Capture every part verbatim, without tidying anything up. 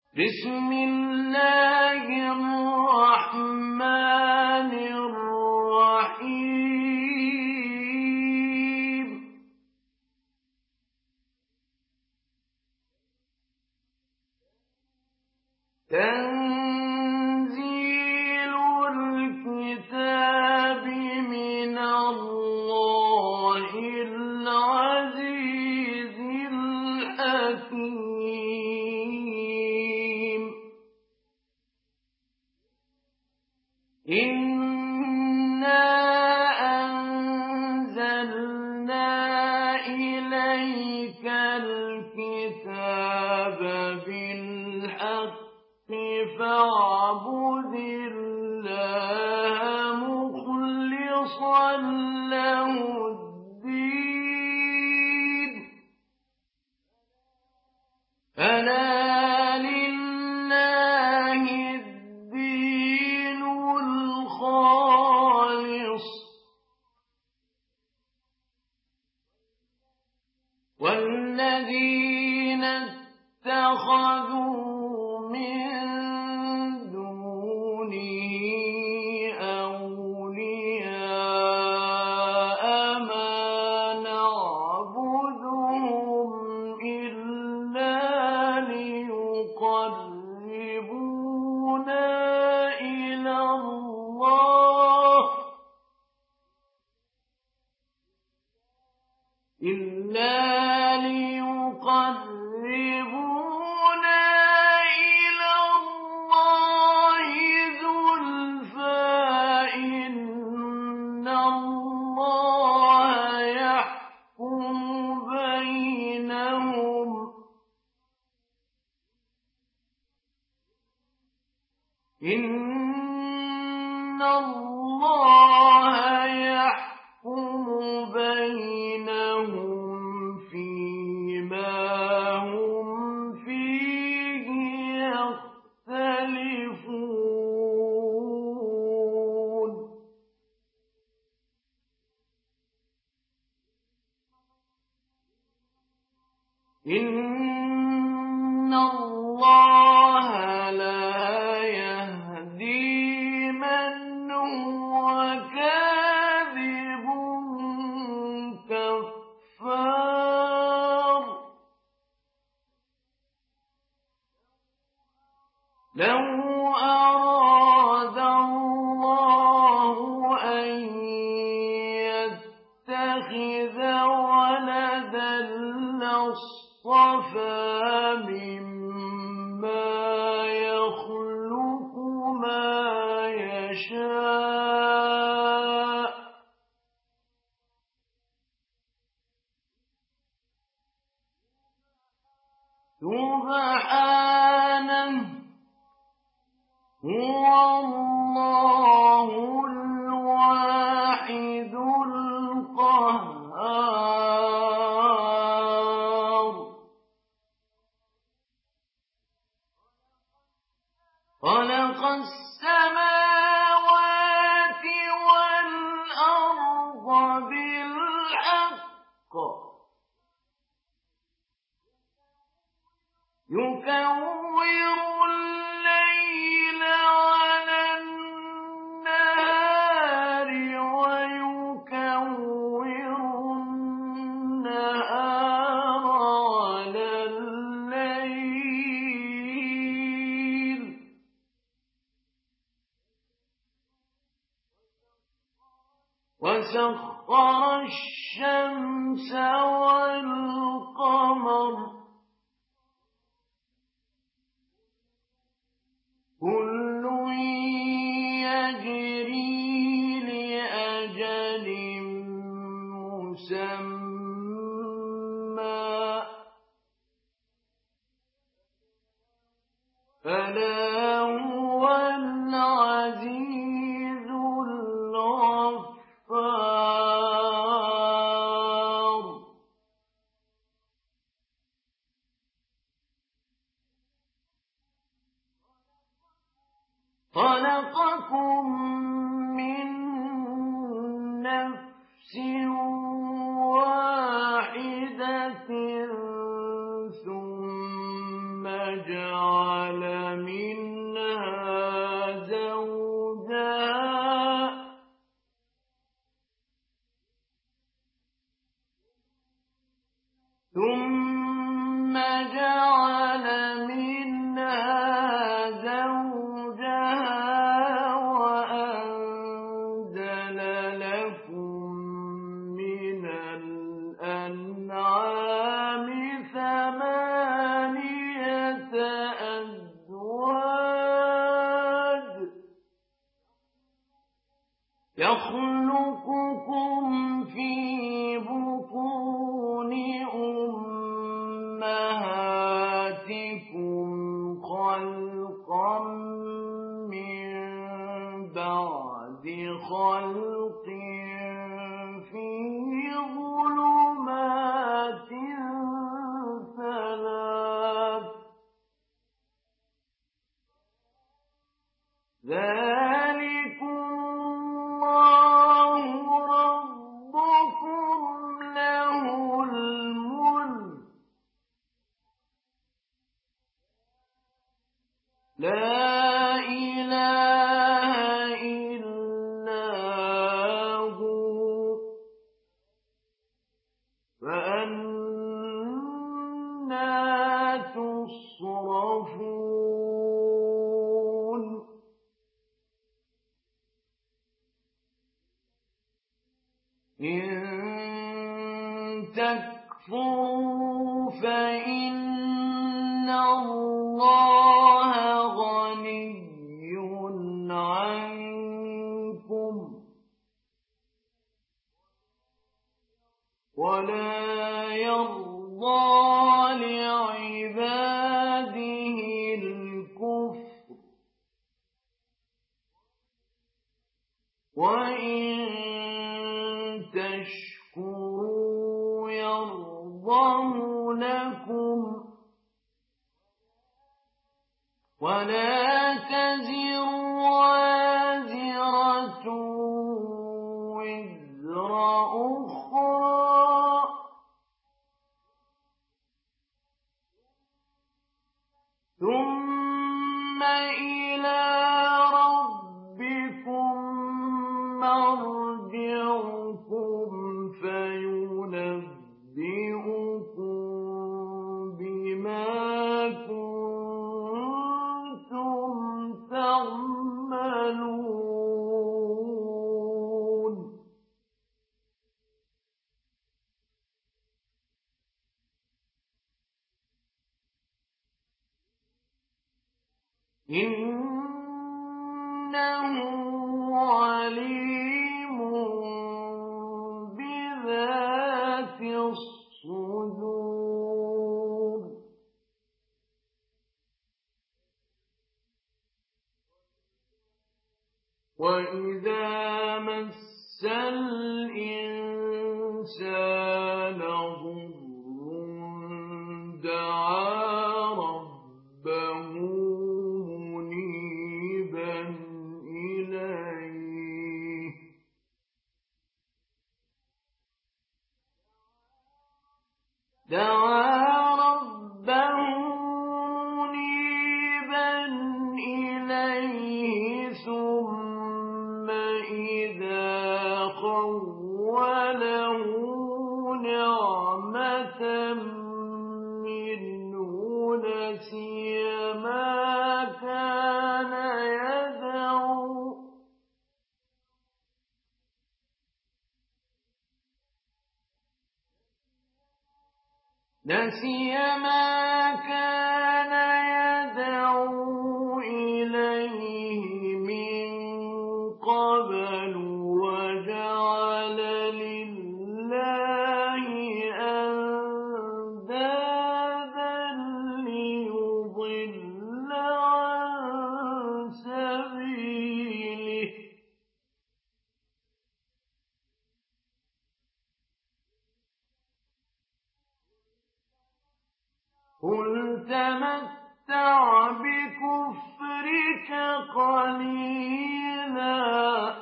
بسم الله الرحمن الرحيم تنزيل الكتاب من الله العزيز الحكيم إنا أنزلنا إليك الكتاب بالحق فاعبد الله مخلصا له الدين ألا لله الدين الخالص والذين اتخذوا من دونه أولياء ما نعبدهم إلا ليقربونا إلى الله إلا ليقربونا إلى الله زلفى إن الله يحكم بينهم إن الله يحكم بينهم فيما هم فيه يختلفون إن الله لا يهدي من هو كاذب كفار لو أراد الله أن يتخذ ولدا لاصطفى مما يخلق ما يشاء سبحانه هو الله الواحد القهار خلق السماوات والأرض بالحق يكور الليل على النهار ويكور النهار على الليل وسخر الشمس والقمر كل يجري لأجل مسمى ألا هو العزيز الغفار خلقكم من نفس واحدة ثم جعل منها زوجها ثم جعل منها زوجها وأنزل لكم من الأنعام ثمانية أزواج يخلقكم في بطون أمهاتكم خلقا من بعد خلق في ظلمات ثلاث ذلكم الله ربكم له الملك لا إله إلا هو فأنى تصرفون إن تكفروا فإن الله غني عنكم ولا يرضى لعباده الكفر وإن تشكروا يرضه لكم ولا تزر وازرة وزر أخرى ثم إلى ربكم مرجعكم فينبئكم بما كنتم تعملون إنه عليم بذات الصدور وإذا مس الإنسان ضر دعا ربه منيبا إليه دعا ربه منيبا إليه ثم إذا خوله نعمة منه نسي ما كان يدعو نسي ما كان يدعو إليه من قبل وجعل لله أندادا ليضل عن سبيله قل تمتع بكفرك قليلا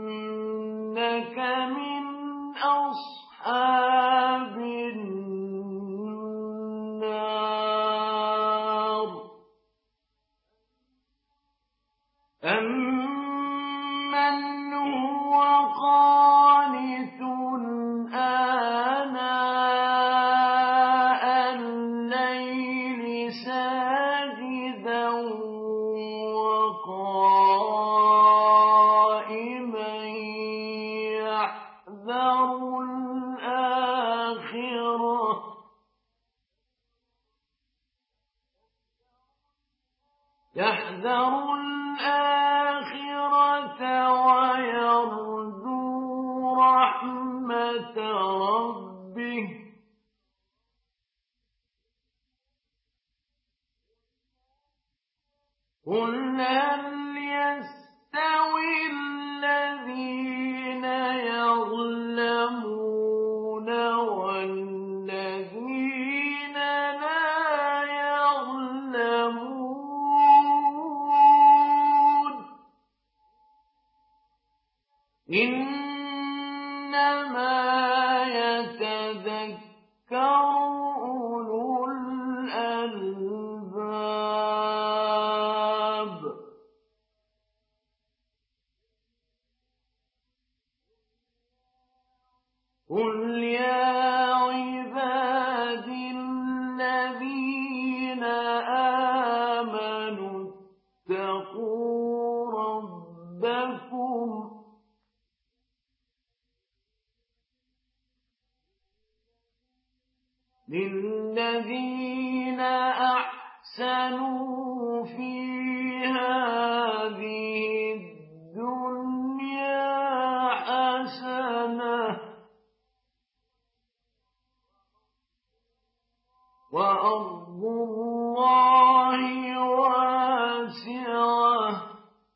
إنك من أصحاب النار يحذر الآخرة ويرجو رحمة ربه قل هل يستوي الذين يعلمون والذين لا يعلمون إنما يتذكر أولو الألباب قل يا عبادي الذين آمنوا اتقوا ربكم للذين أحسنوا في هذه الدنيا حسنة وأرض الله واسعة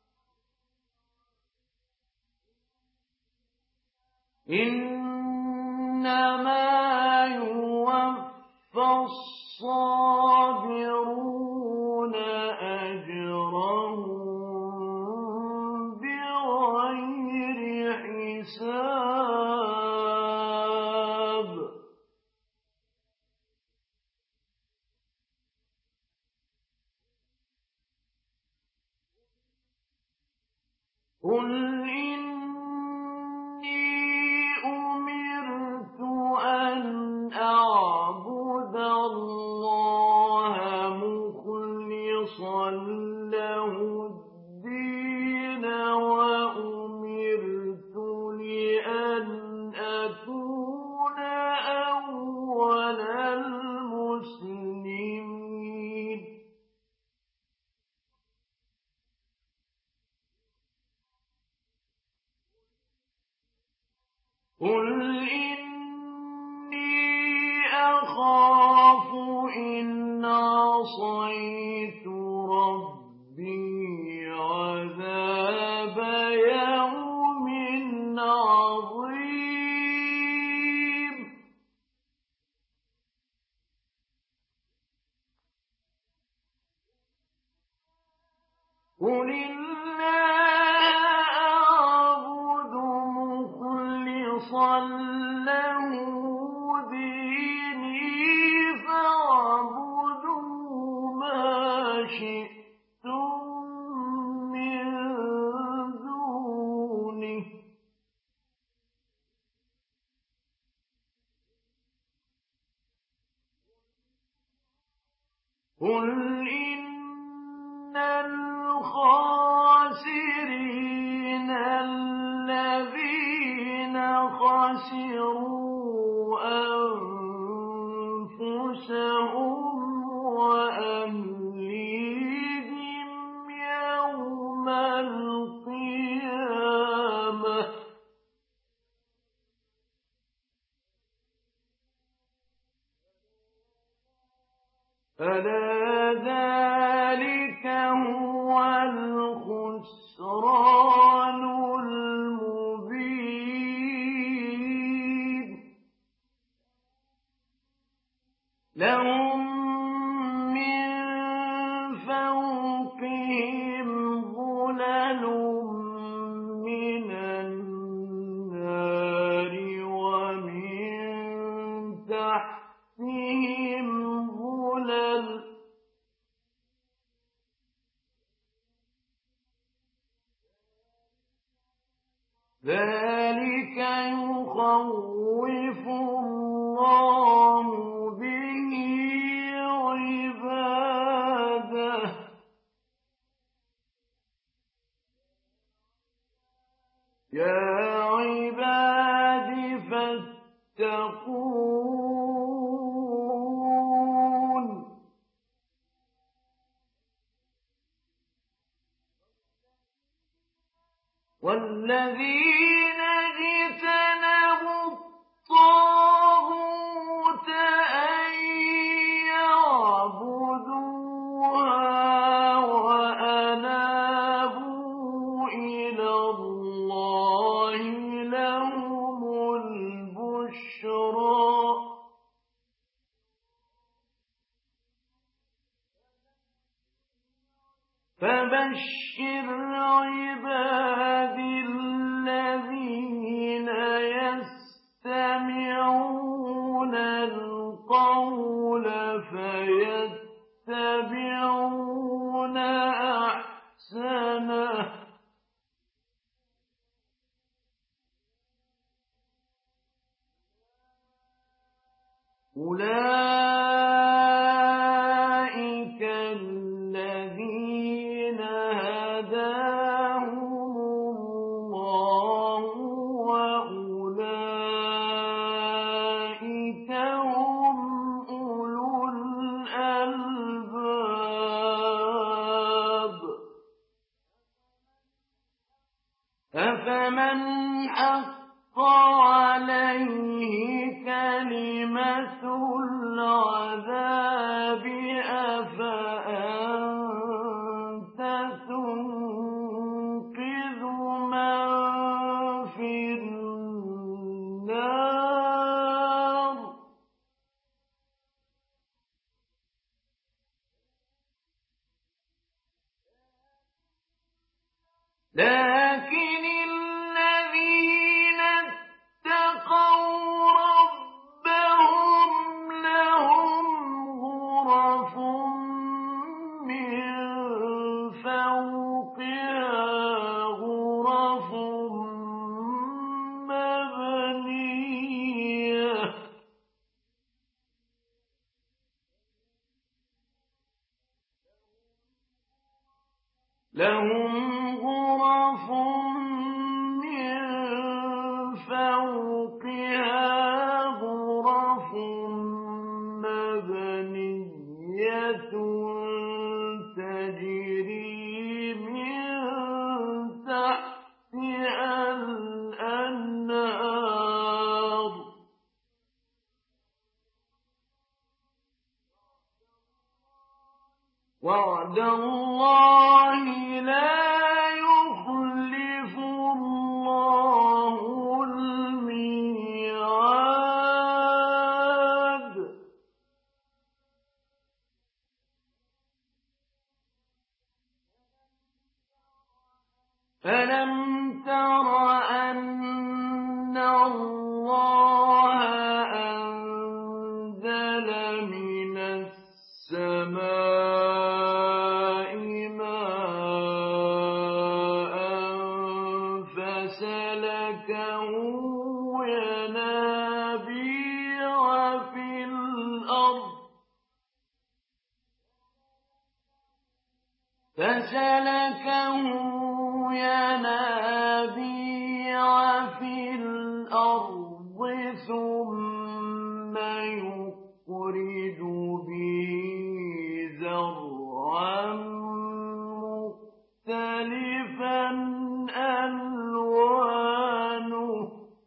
إنما يوفى الصابرون أجرهم بغير حساب قل إني أمرت أن أعبد الله مخلصا له الدين وأمرت لأن أكون أول المسلمين قل إني أخاف إن عصيت ربي عذاب يوم عظيم قل له ديني فاعبدوا ما شئتم من دونه قل إن الخاسرين الذين خسروا أنفسهم وأهليهم يوم القيامة ألا ذلك هو الخسران المبين لهم من فوقهم ظلل من النار ومن تحتهم ظلل ذلك يخوف الله به عباده يا عباد فاتقون والذين اجتنبوا الطاغوت أن يعبدوها وأنابوا إلى الله لهم البشرى فبشر عبادي الذين يستمعون القول فيتبعون أحسنه أولئك الذين هداهم الله وأولئك هم أولو الألباب أفمن حق عليه كلمة العذاب أفأنت تنقذ من في النار لكن الذين اتقوا ربهم لهم غرف من فوقها غرف مبنية لهم غرف من فوقها غرف مبنية تجري من تحتها الأنهار وعد الله لا يخلف الله الميعاد فلم تر أن الله أنزل من السماء ماء فسلكه ينابيع في الأرض فسلكه ينابيع في الأرض ثم يخرج به زرعا مختلفا ألوانه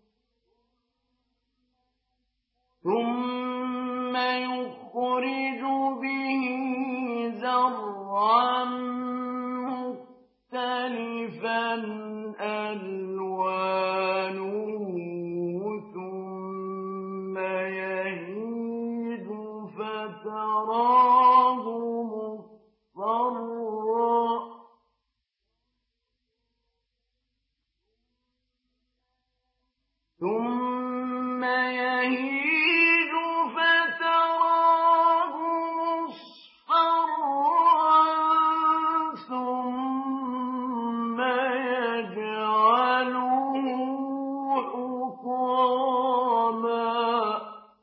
ثم يخرج به زرعا مختلفا ألوانه ثم يهيج فتراه مصفرا ثم يهيج فتراه مصفرا ثم يجعله حطاما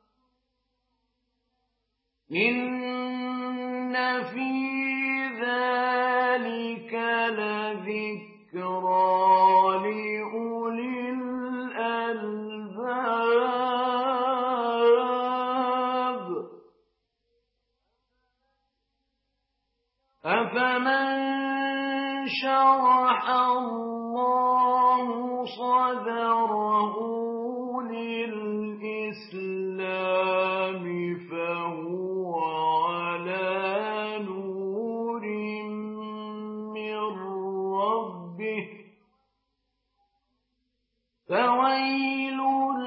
إن في ذلك لذكرى لأولي الألباب أفمن شرح الله الله صدره للإسلام فهو على نور من ربه فويل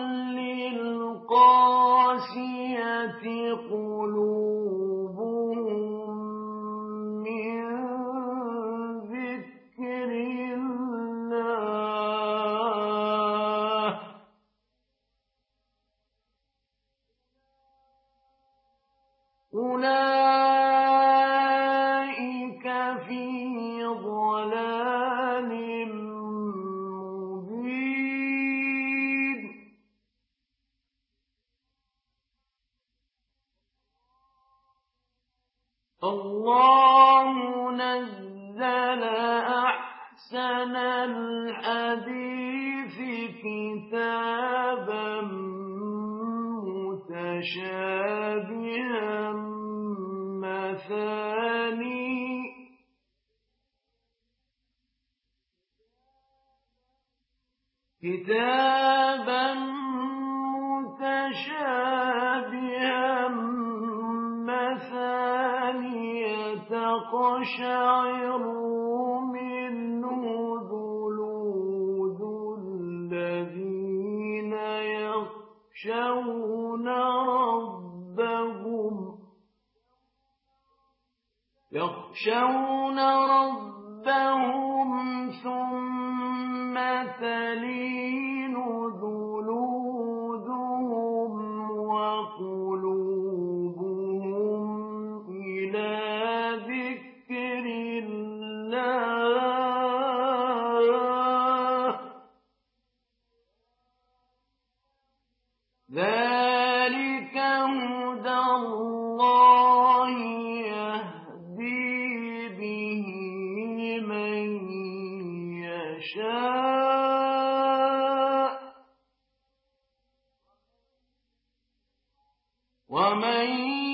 للقاسية قلوبهم من ذكر الله أولئك في ضلال مبين الله نزل أحسن الحديث كتابا متشابها مثاني كتابا متشابها مثانية تقشعر منه جلود الذين يخشون ربهم يخشون ربهم ثم تلين جلودهم وقلوبهم إلى ذكر الله ذلك هدى الله يهدي به من يشاء ومن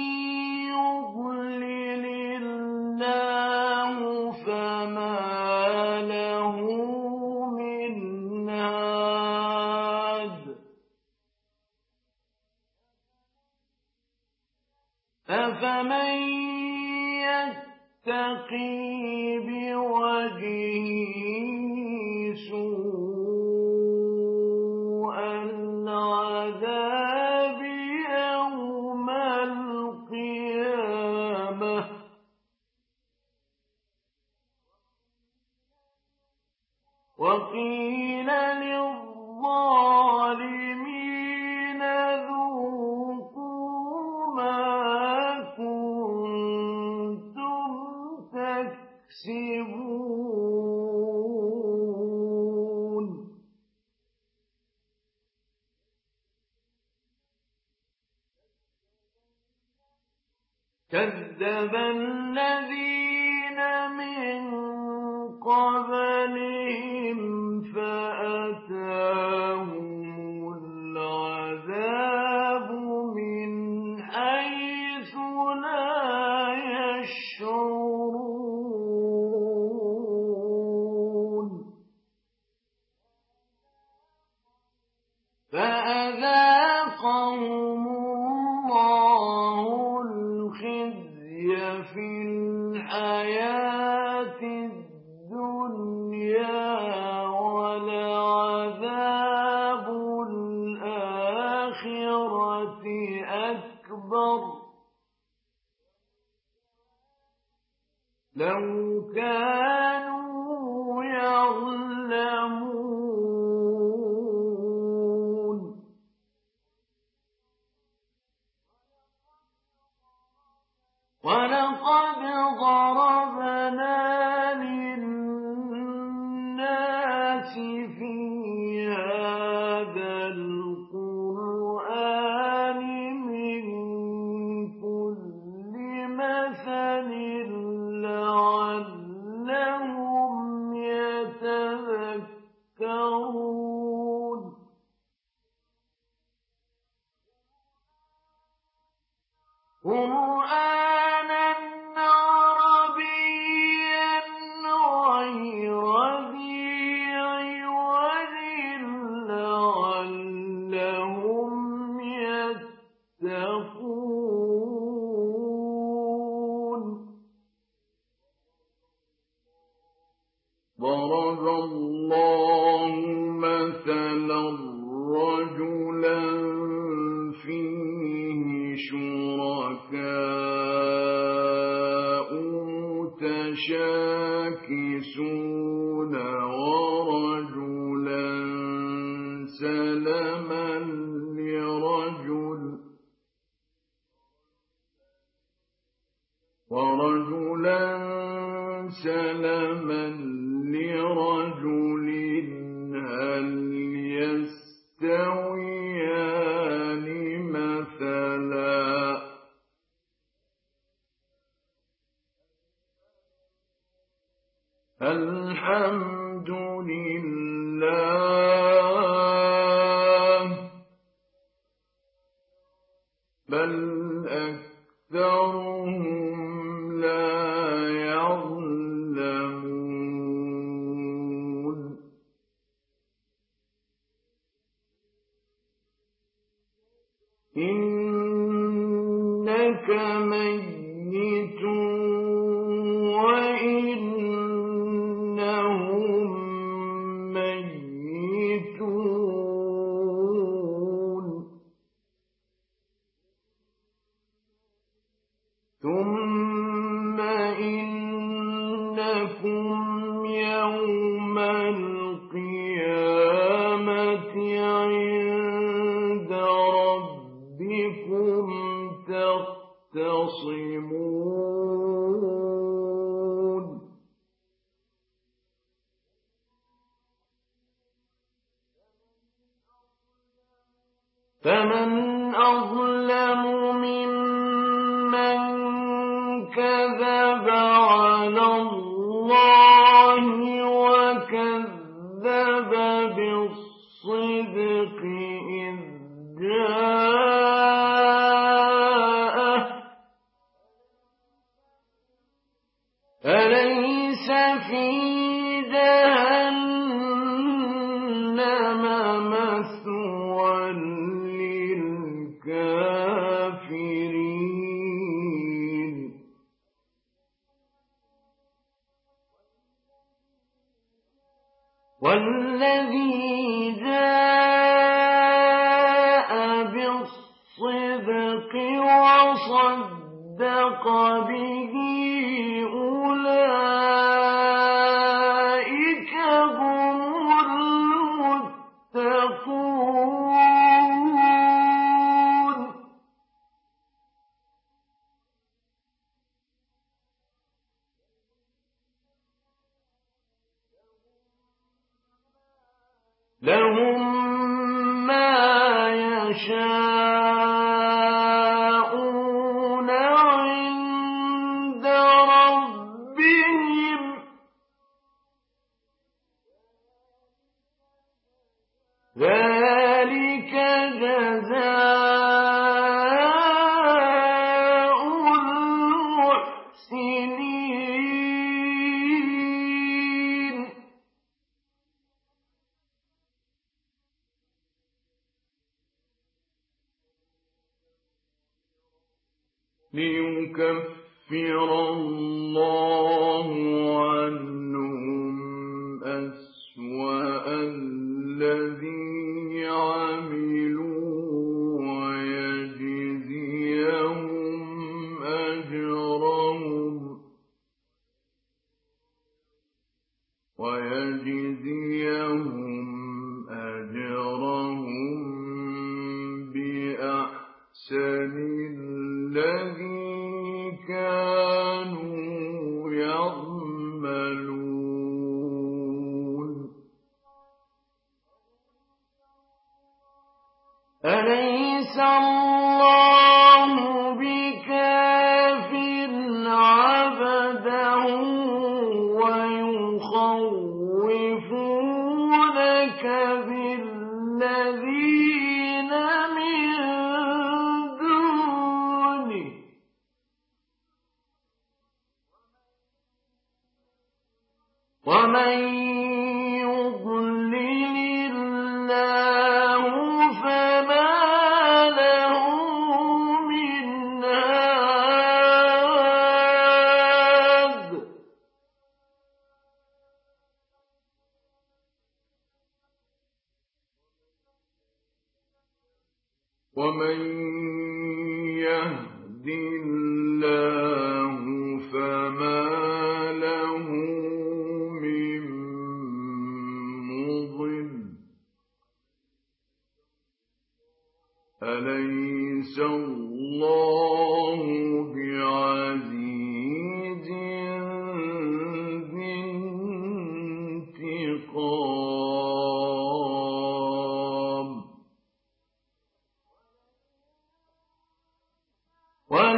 يضلل الله فما له من هاد أفمن يتقي بوجهه سوء العذاب يوم القيامة وقيل للظالمين ذوقوا ما كنتم تكسبون كذب الذين من قبلهم فأتاهم العذاب من حيث لا يشعرون فأذاقهم الله الخزي في الحياة الدنيا ولعذاب الآخرة أكبر لو كانوا يعلمون ولقد ضربنا للناس في هذا القرآن من كل مثل لعلهم يتذكرون قرآنا عربيا غير ذي عوج متشاكسون ورجلا سلما لرجل ورجلا سلما لرجل هل يستويان مثلا الحمد لله بل أكثرهم لا يعلمون إنك ميت وإنهم ميتون ثم إنكم يوم القيامة عند ربكم تختصمون فمن أظلم ممن كذب على الله وكذب بالصدق إذ جاءه أليس في جهنم مثوى للكافرين والذي جاء بالصدق وصدق به أولئك هم المتقون لهم ما يشاءون عند ربهم ذلك جزاء المحسنين ليكفر الله عنهم أسوأ الذي عملوا ويجزيهم أجرهم ويجزيهم أجرهم بأحسن الذي كانوا يعملون أليس الله بكاف عبده ويخوفونك بالذين من دونه ومن يضلل الله فما له من هاد ومن يهد الله فما له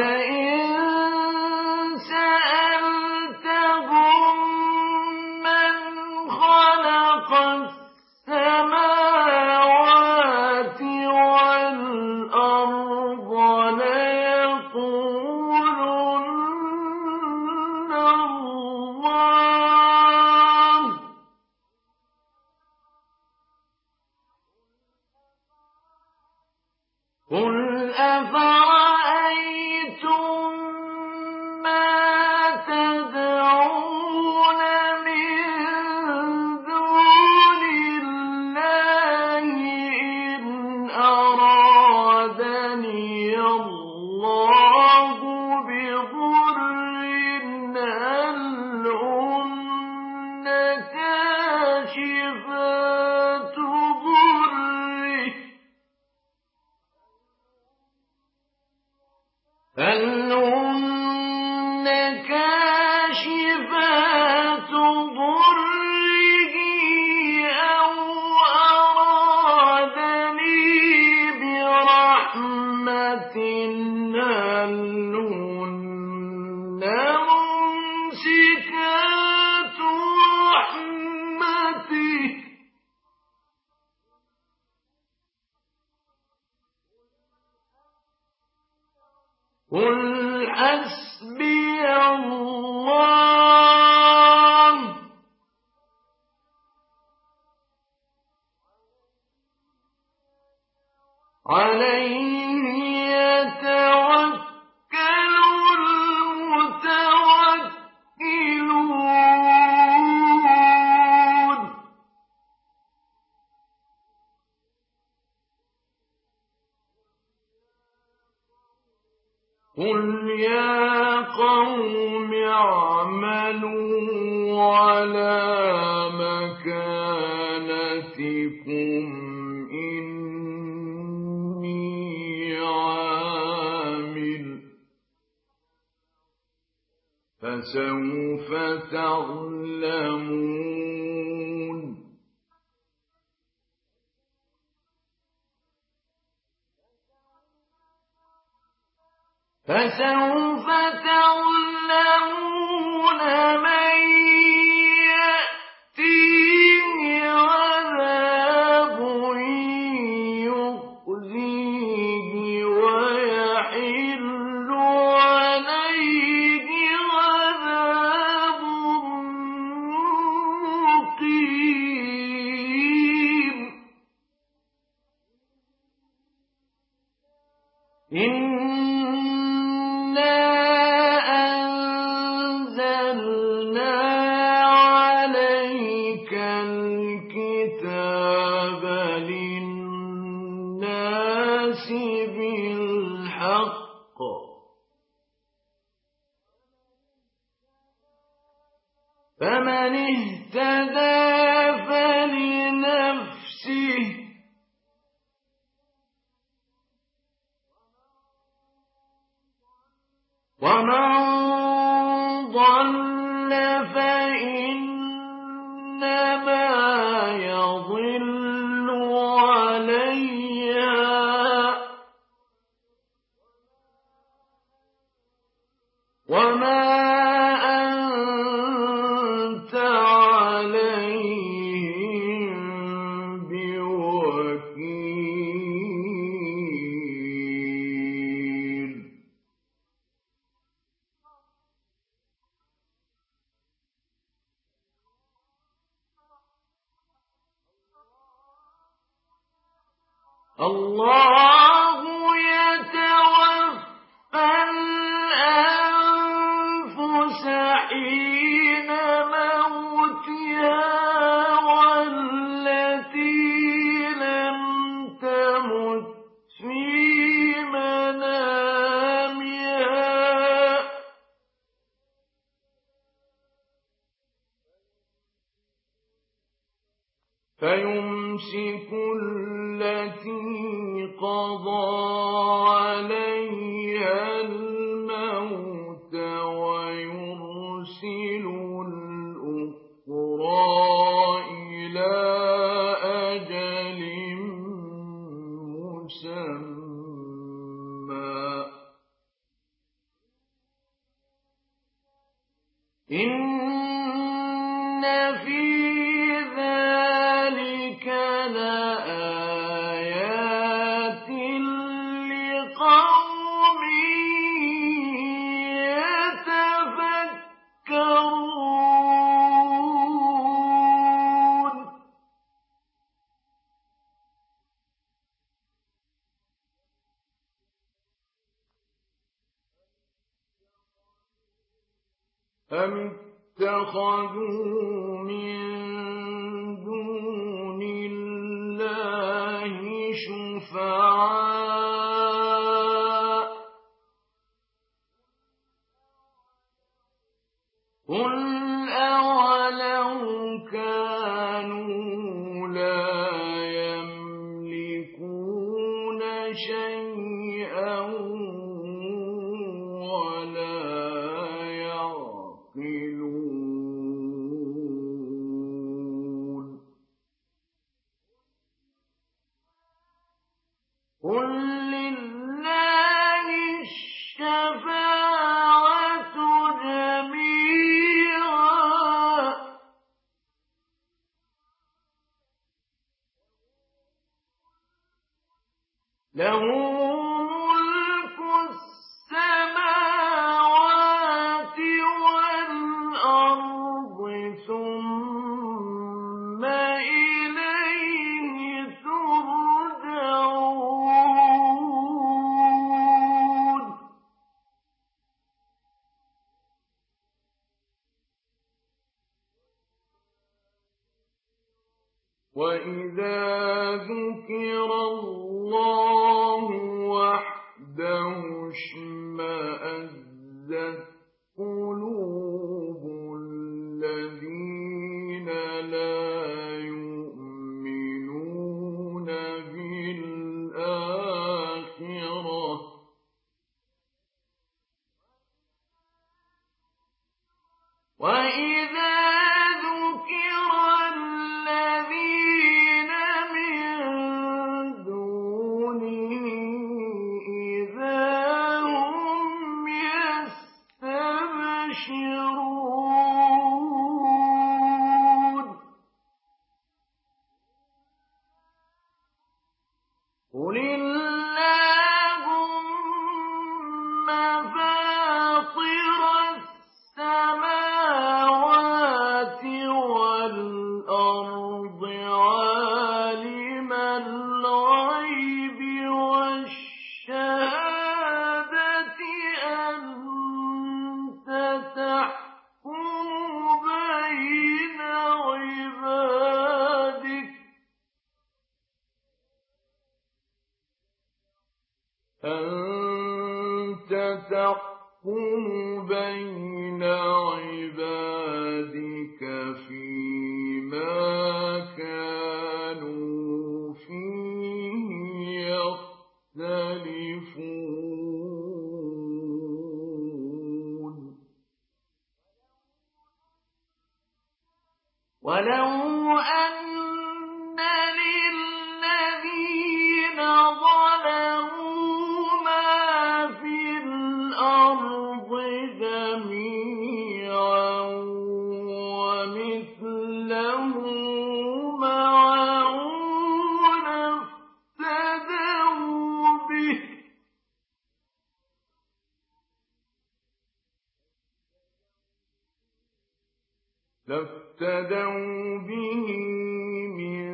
وَلَئِن سَأَلْتَهُم مَّنْ خَلَقَ السَّمَاوَاتِ وَالْأَرْضَ لَيَقُولُنَّ اللَّهُ ۚ قُلْ أَفَرَأَيْتُم مَّا تَدْعُونَ مِن دُونِ اللَّهِ إِنْ أَرَادَنِيَ اللَّهُ بِضُرٍّ هَلْ هُنَّ كَاشِفَاتُ ضُرِّهِ هل هن كاشفات ضره أو أرادني برحمة هل هن ممسكات رحمته قُلْ حَسْبِيَ اللَّهُ ۖ عَلَيْهِ يَتَوَكَّلُ الْمُتَوَكِّلُونَ قُلْ يَا قَوْمِ اعْمَلُوا عَلَىٰ مَكَانَتِكُمْ إِنِّي عَامِلٌ ۖ فَسَوْفَ تَعْلَمُونَ فَسَوْفَ تَعْلَمُونَ مَن يَأْتِيهِ عَذَابٌ يُخْزِيهِ وَيَحِلُّ عَلَيْهِ عَذَابٌ مُّقِيمٌ إِنَّا أَنزَلْنَا عَلَيْكَ الْكِتَابَ لِلنَّاسِ بِالْحَقِّ ۖ فَمَنِ اهْتَدَىٰ فَلِنَفْسِهِ ۖ وَمَن ضَلَّ فَإِنَّمَا يَضِلُّ عَلَيْهَا ۖ وَمَا أَنتَ عَلَيْهِم بِوَكِيلٍ اللَّهُ يَتَوَفَّى الْأَنفُسَ حِينَ مَوْتِهَا وَالَّتِي لَمْ تَمُتْ فِي مَنَامِهَا ۖ فَيُمْسِكُ الَّتِي قَضَىٰ عَلَيْهَا الْمَوْتَ وَيُرْسِلُ الْأُخْرَىٰ إِلَىٰ أَجَلٍ مُّسَمًّى إن في ذلك لآيات لقوم يتفكرون أم اتخذوا من دون الله شفعاء قل أولو كانوا لا يملكون شيئا ولا قل لله الشفاعة جميعا له ملك السماوات والأرض ثم إليه ترجعون وإذا ذكر الله وحده اشمأزت قلوب الذين لا يؤمنون بالآخرة وإذا ذكر الذين من دونه إذا هم يستبشرون قل اللهم فاطر السماوات والأرض عالم الغيب والشهادة أنت تحكم بين عبادك أنت تحكم بين عبادك فيما كانوا فيه يختلفون ولو أن للذين ظلموا ما في الأرض جميعا ومثله معه لافتدوا به لافتدوا به من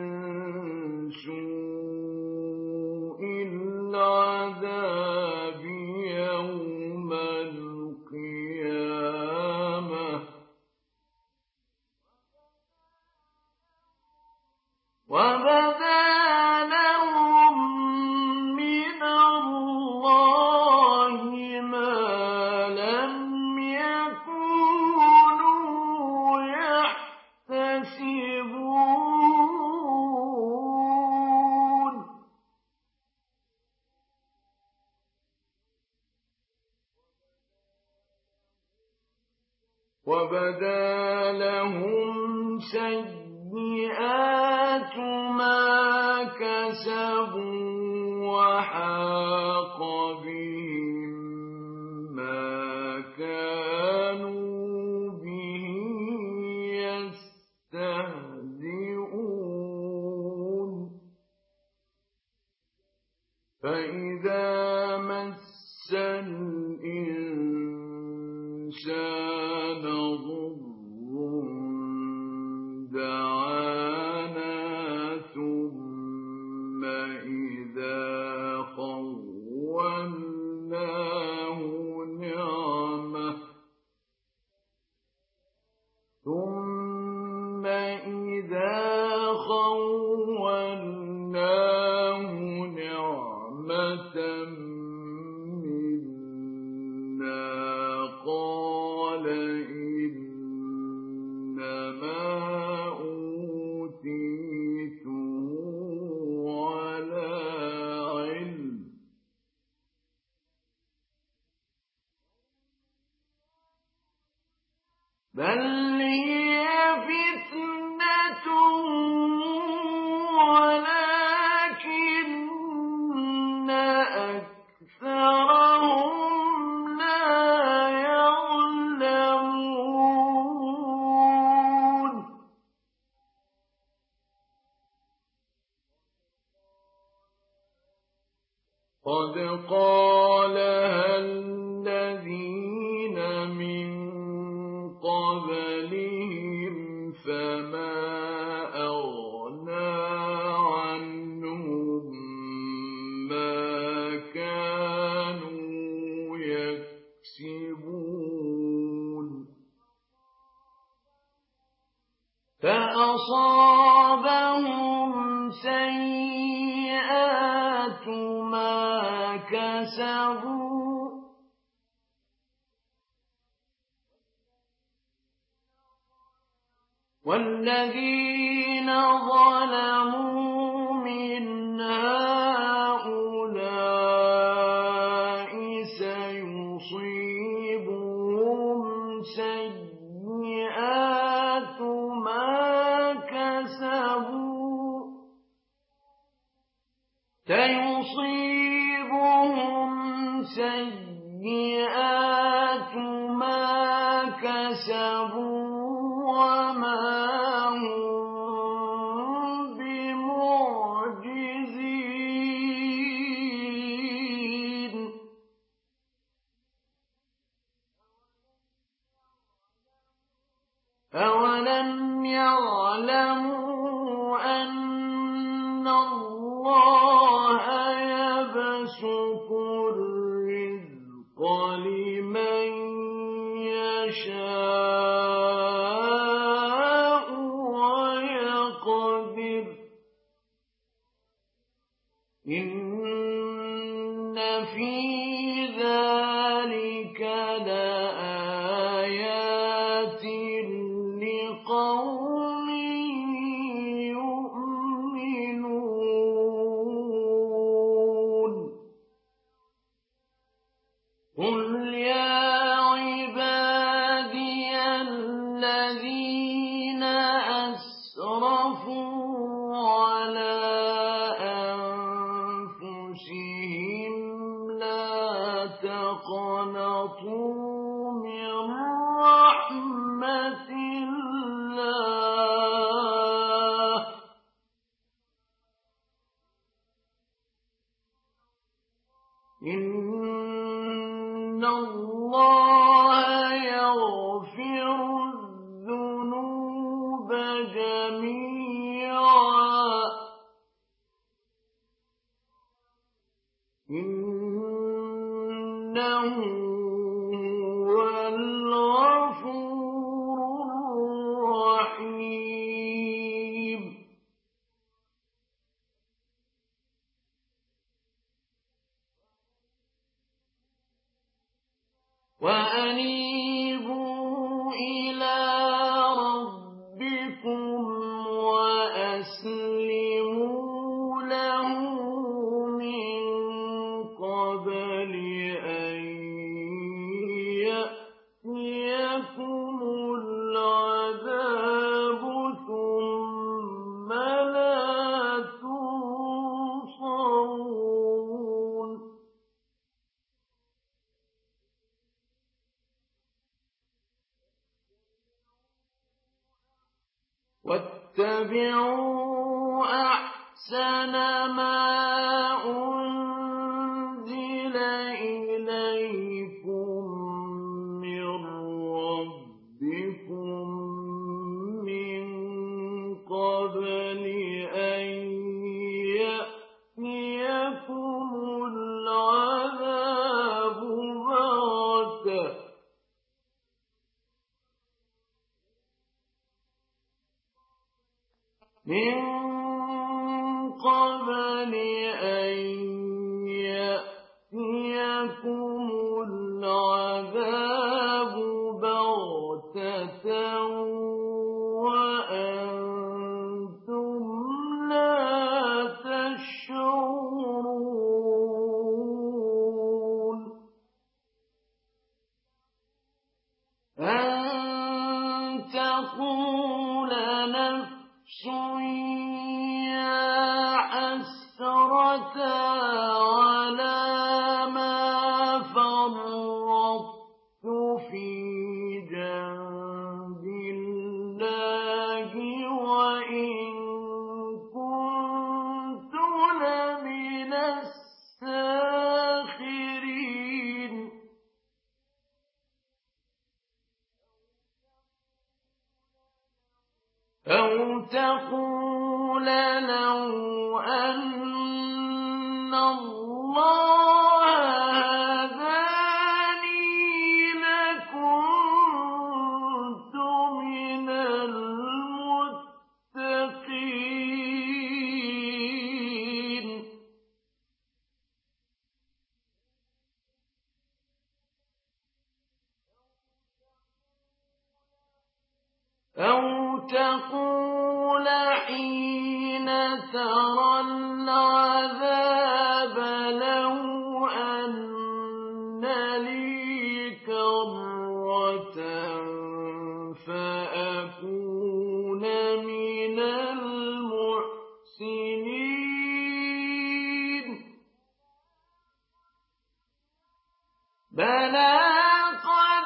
سوء العذاب يوم القيامة وبدا لهم من الله ما لم يكونوا يحتسبون وبدا لهم سيئات ما كسبوا وحاق بهم ما كانوا به بل هي فتنة ولكن أكثرهم لا يعلمون قد قالها الذين من قبلهم فما أغنى عنهم ما كانوا يكسبون فأصابهم سيئات ما كسبوا والذين ظلموا من هؤلاء سيصيبهم سيئات ما كسبوا سيصيبهم سيئات ما كسبوا وما هم بمعجزين أولم يعلموا أن الله يبسط الرزق لمن يشاء ويقدر إن في ذلك لآيات لقوم يؤمنون قل يا عبادي الذين أسرفوا على أنفسهم لا تقنطوا من رحمة الله إن الله يغفر الذنوب جميعا إنه هو الغفور الرحيم وأنيبوا إلى ربكم وأسلموا له من قبل أن يأتيكم العذاب ثم لا تنصرون واتبعوا أحسن ما أنزل إليكم من ربكم من قبل أن يأتيكم العذاب بغتة من قبل أن يأتيكم العذاب بغتة وأنتم لا تشعرون أن تقول نفس يا حسرة على ما فرطت في جنب الله وإن كنت لمن الساخرين أو تقول لو أن الله هداني لكنت من المتقين أو تقول حين ترى العذاب لو أن لي كرة فأكون من المحسنين بلى قد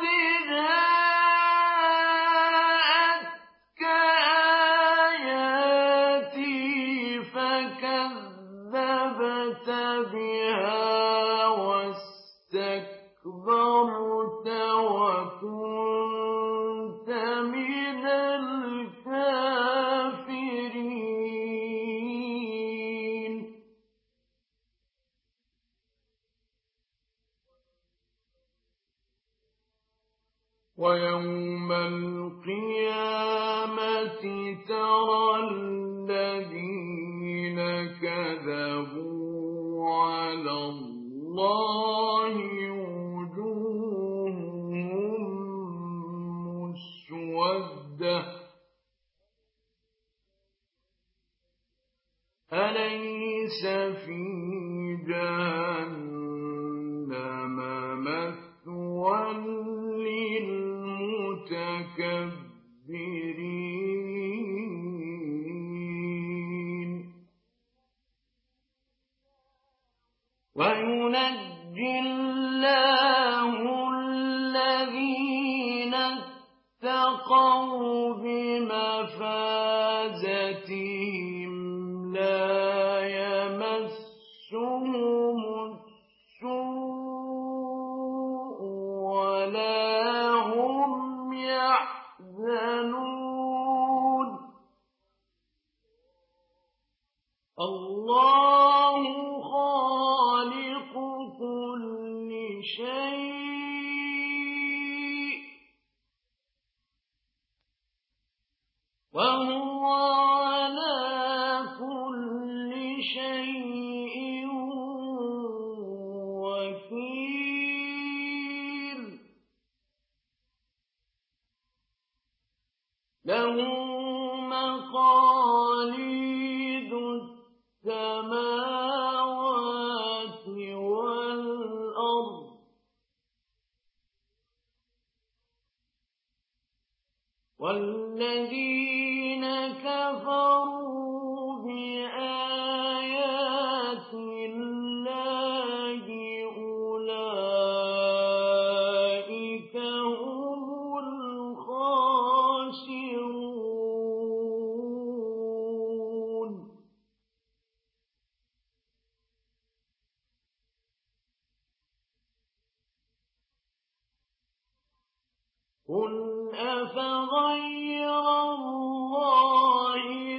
جاءتك آياتي فكذبت بها واستكبرت وكنت من الكافرين ويوم القيامة ترى الذين كذبوا على الله وجوههم مسودة أليس في جهنم مثوى للمتكبرين وينجي الله الذين اتقوا بمفازتهم لا يمسهم السوء ولا هم يحزنون الله خالق كل شيء وهو على كل شيء وكيل له مقاليد السماوات والأرض والذين كفروا بآيات الله أولئك هم الخاسرون قل أفغير الله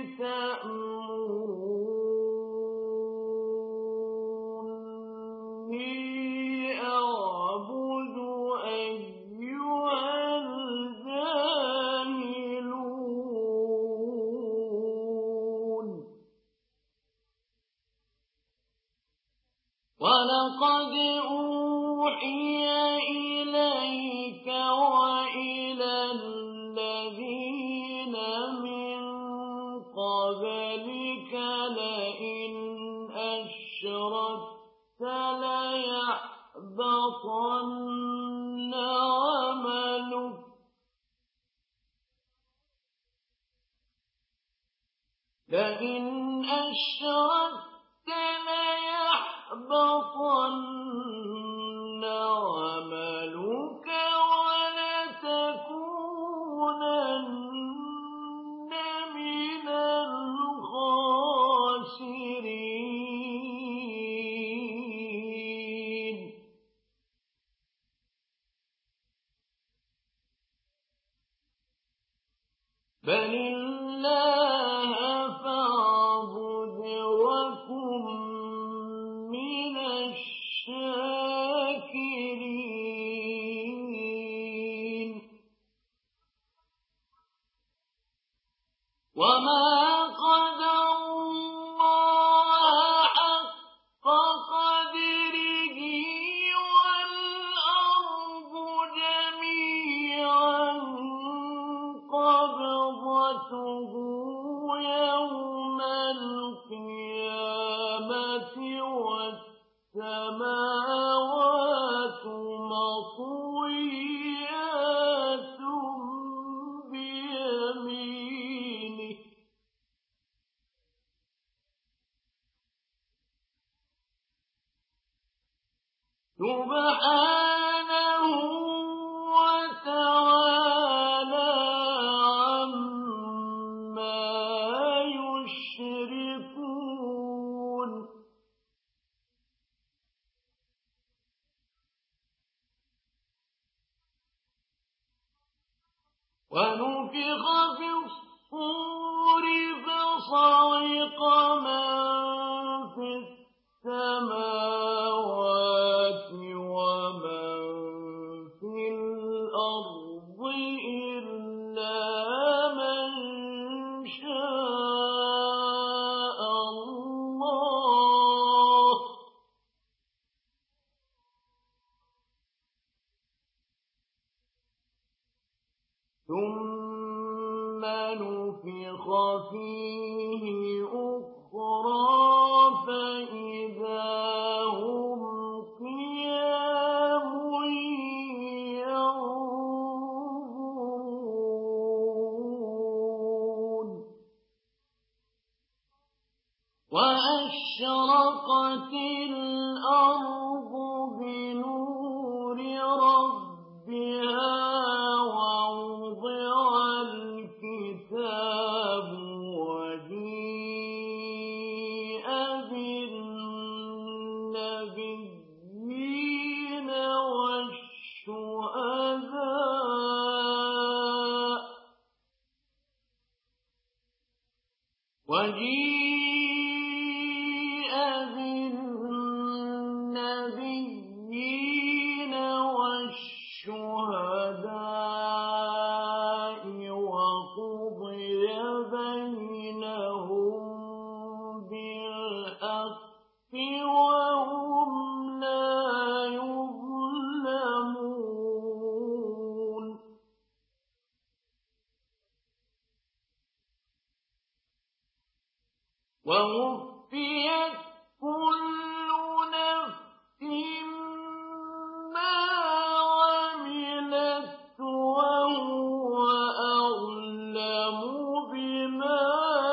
تأمروني أعبد أيها الجاهلون ولقد أوحي إليك وإلى الذين لئن أشركت ليحبطن عملك ولتكونن من الخاسرين بل الله فاعبد وكن من الشاكرين وما قدروا الله حق قدره والأرض جميعا قبضته يوم القيامة والسماوات مطويات بيمينه سبحانه وتعالى عما يشركون ونفخ في الصور فصعق من في السماوات ومن في الأرض إلا من شاء الله ثم نفخ فيه أخرى فإذا هم قيام ينظرون وأشرقت الأرض بنور ربها ووضع الكتاب وجيء بالنبيين والشهداء وجيء بالنبيين والشهداء وقضي بينهم بالحق وهم لا يظلمون ووفيت كل نفس ما عملت وهو أعلم بما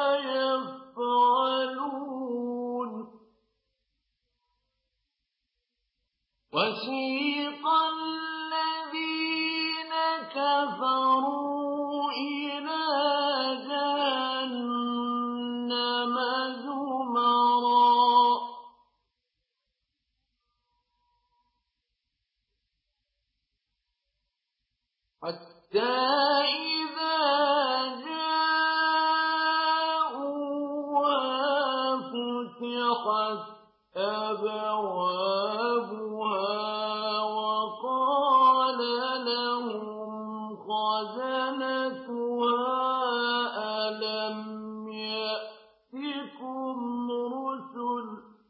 يفعلون وسيق الذين كفروا إلى جهنم زمرا حتى إذا جاءوها فتحت أبوابها وقال لهم خزنتها ألم يأتكم رسل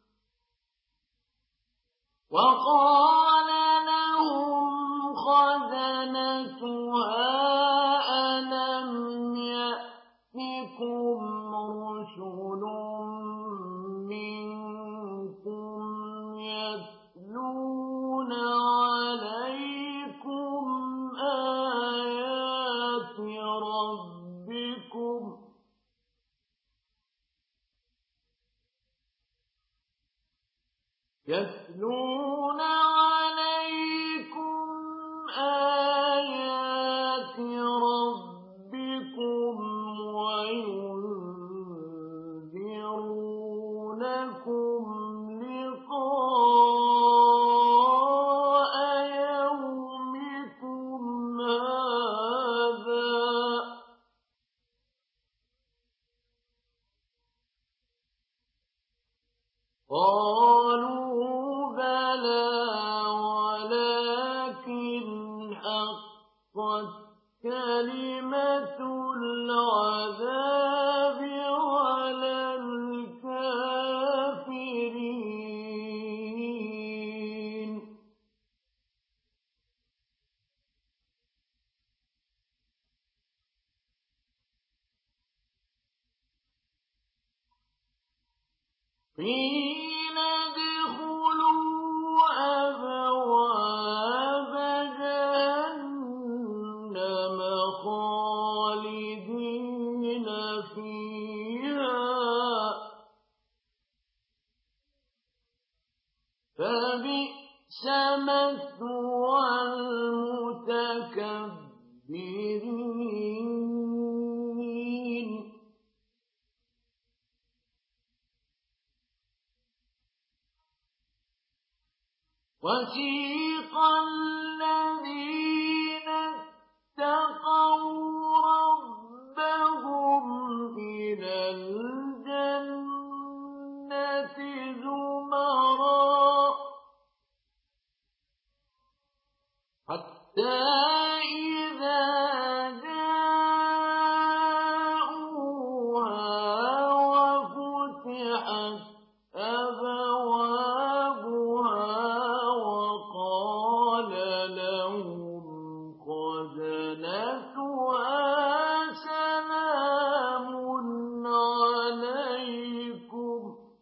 وقال لهم خزنتها ألم يأتكم رسل منكم يتلون عليكم آيات ربكم يتلون عليكم آيات ربكم وينذرونكم لقاء يومكم هذا قالوا بلى ولكن حقت كلمة العذاب على الكافرين قيل ادخلوا أبواب جهنم خالدين فيها فبئس مثوى المتكبرين وسيق الذين اتقوا ربهم إلى الجنة زمرا حتى إذا جاءوها وفتحت أبوابها وقال لهم خزنتها سلام عليكم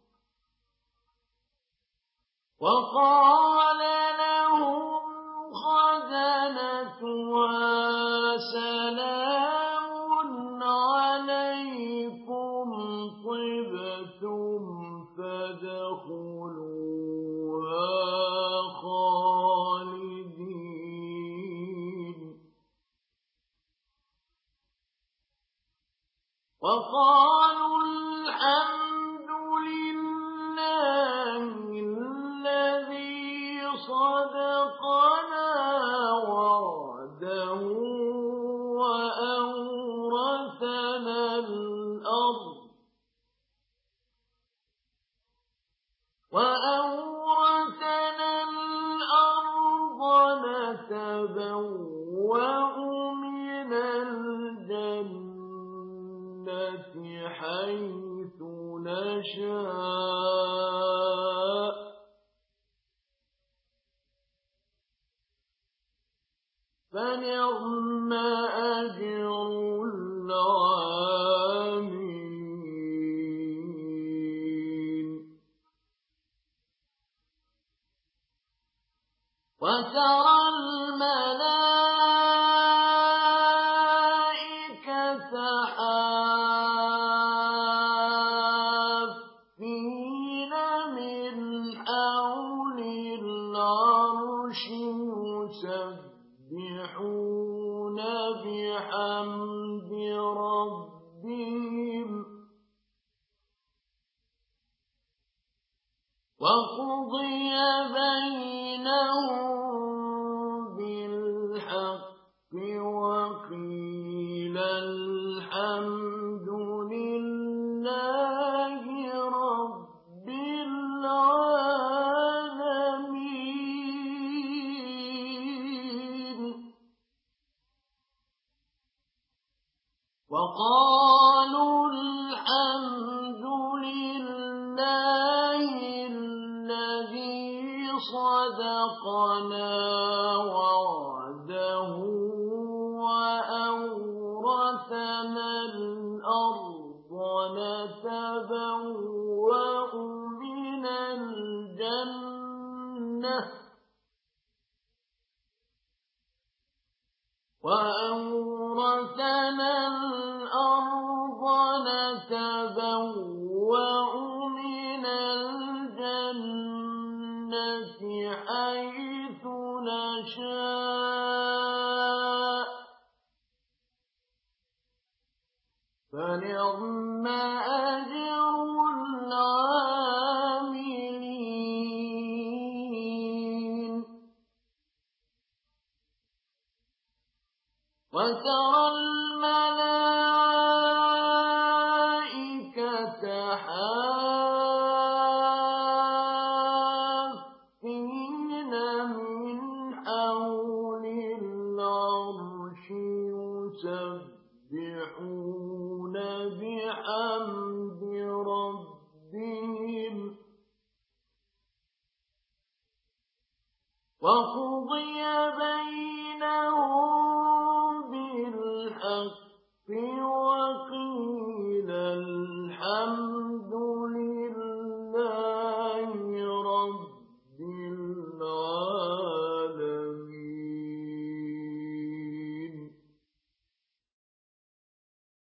وقال لهم خزنتها سلام عليكم طبتم فادخلوها خالدين وقالوا الحمد لله الذي صدقنا وعده وأورثنا الأرض وأورثنا الأرض نتبوأ من الجنة حيث نشاء فنعم أجر العاملين وترى الملائكة حافين من حول العرش يسبحون بحمد ربهم وقضي بينهم بالحق وقيل الحمد لله رب العالمين وقالوا الحمد لله الذي صدقنا وعده وأورثنا الأرض نتبوأ من الجنة وأورثنا الأرض نتبوأ من الجنة فنعم أجر العاملين وترى الملائكة حافين من حول العرش يسبحون بحمد ربهم وقضي بينهم بالحق وقيل